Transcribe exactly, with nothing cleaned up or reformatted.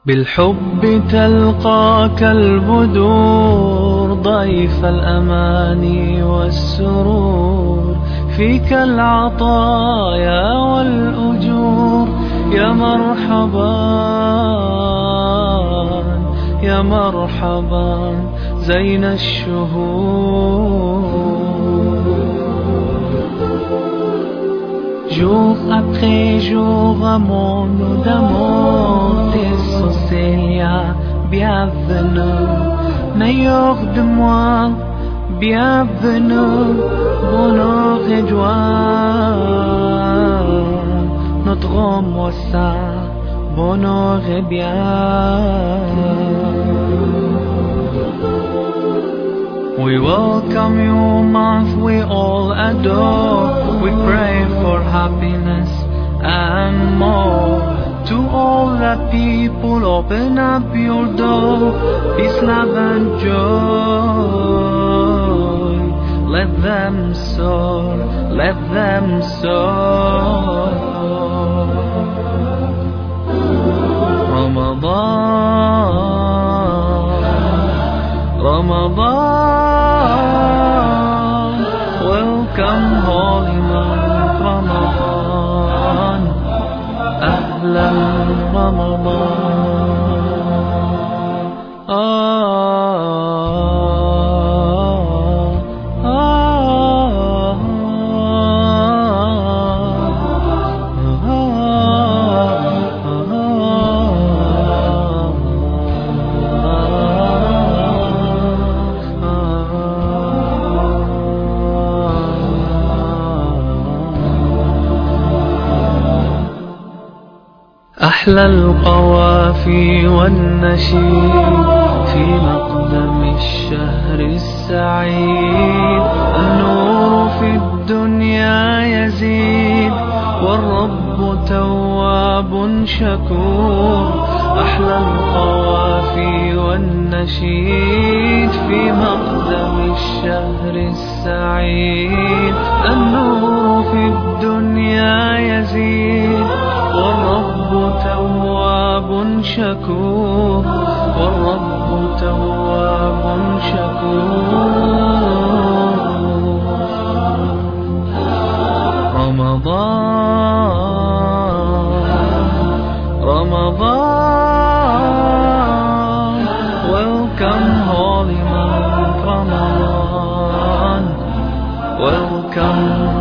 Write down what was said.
بالحب تلقاك البدور ضيف الأماني والسرور، فيك العطايا والأجور. يا مرحبا يا مرحبا زين الشهور. Jour après jour, amour d'amour, tes Célia, bienvenue, meilleur de moi, bienvenue, bonheur et joie, notre moi ça, bonheur et bien. We welcome you, month we all adore. We pray for happiness and more. To all the people, open up your door. Peace, love and joy. Let them soar, let them soar. Ramadan, Ramadan, welcome holy month Ramadan, Ahlan Ramadan. Ah, ah, أحلى القوافي والنشيد في مقدم الشهر السعيد. النور في الدنيا يزيد والرب تواب شكور. أحلى القوافي والنشيد في مقدم الشهر السعيد. النور في الدنيا يزيد والرب تواب شكور، والرب تواب شكور. رمضان رمضان welcome holy month Ramadan, welcome